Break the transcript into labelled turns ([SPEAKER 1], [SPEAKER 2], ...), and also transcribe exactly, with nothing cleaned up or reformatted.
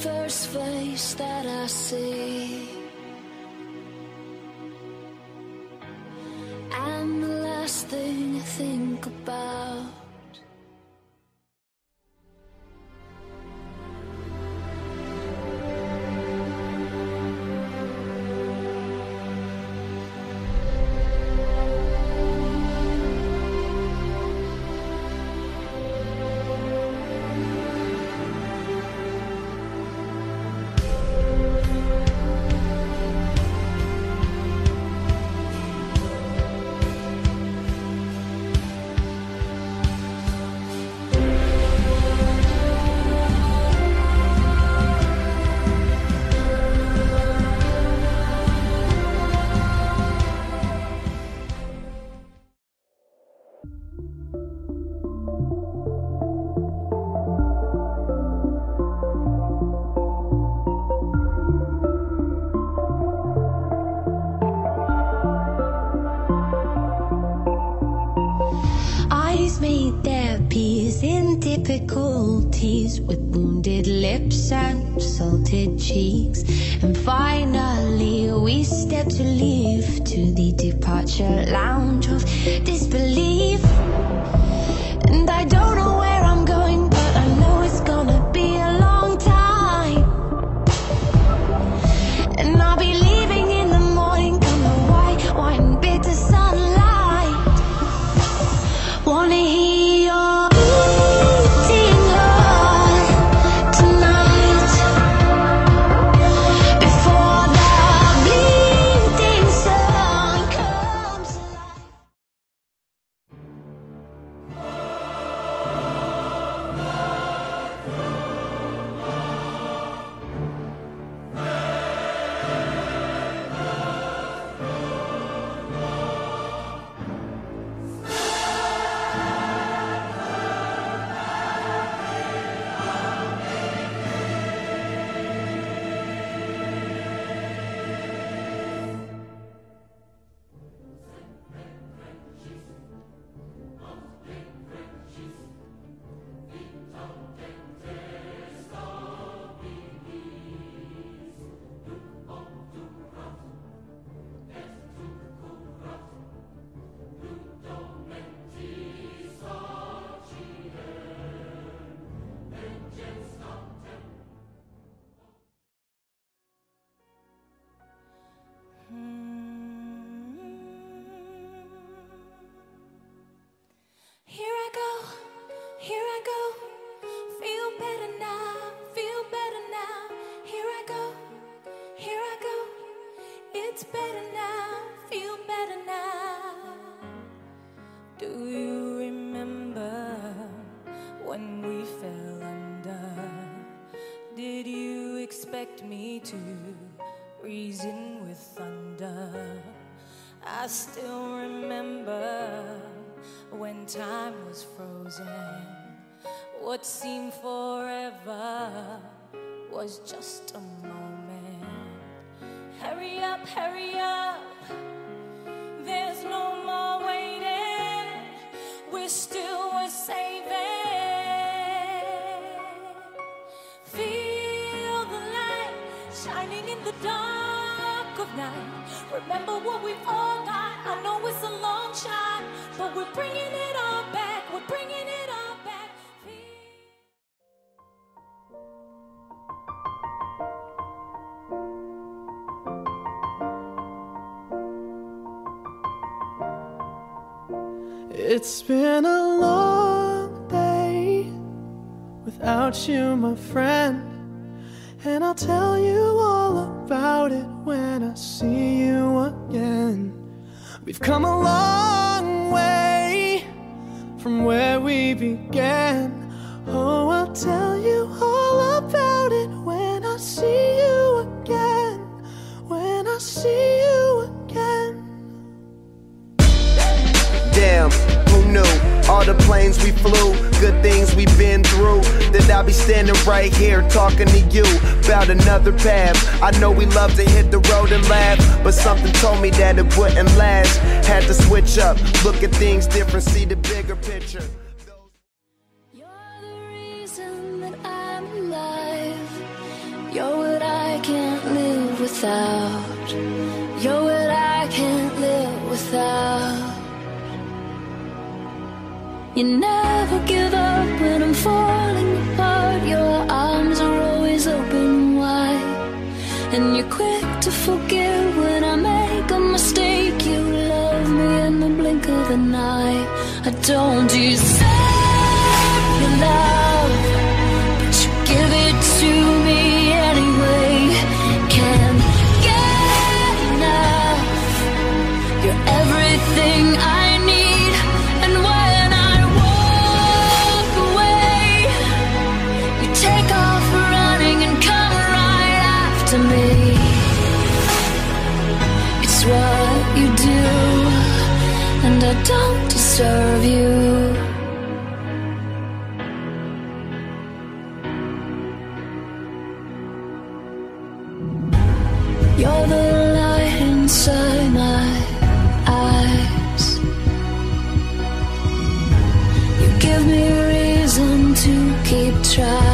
[SPEAKER 1] first face that I see, and the last thing I think about.
[SPEAKER 2] Made their peace in difficulties, with wounded lips and salted cheeks. And finally we step to leave, to the departure lounge of disbelief. And I don't know where I'm going, but I know it's gonna be a long time. And I'll be leaving in the morning, come the white, white and bitter sunlight. Wanna hear your beating heart tonight, before the bleeding sun comes alive.
[SPEAKER 1] Here I go, here I go, feel better now, feel better now. Here I go, here I go, it's better now, feel better now. Do you remember when we fell under? Did you expect me to reason with thunder? I still remember when time was frozen. What seemed forever was just a moment. Hurry up, hurry up, there's no more waiting. We're still worth saving. Feel the light shining in the dark of night. Remember what we've all got. I know it's a long shot, but we're bringing it all back. We're bringing it all back.
[SPEAKER 3] It's been a long day without you, my friend, and I'll tell you all about it when I see you again. We've come a long way from where we began. Oh, I'll tell you all about it when I see you again. When I see you again.
[SPEAKER 4] Damn, who knew? All the planes we flew, good things we've been through, that I'll be standing right here talking to you about another path. I know we love to hit the road and laugh, but something told me that it wouldn't last. Had to switch up, look at things different, see the bigger picture.
[SPEAKER 1] You're the reason that I'm alive. without. You're what I can't live without. You never give up when I'm falling apart. Your arms are always open wide, and you're quick to forgive when I make a mistake. You love me in the blink of an eye. I don't deserve your love, but you give it to me anyway. Can't get enough. You're everything I need, and when I walk away, you take off running and come right after me. It's what you do, and I don't deserve you. You're the light inside my eyes. You give me reason to keep trying.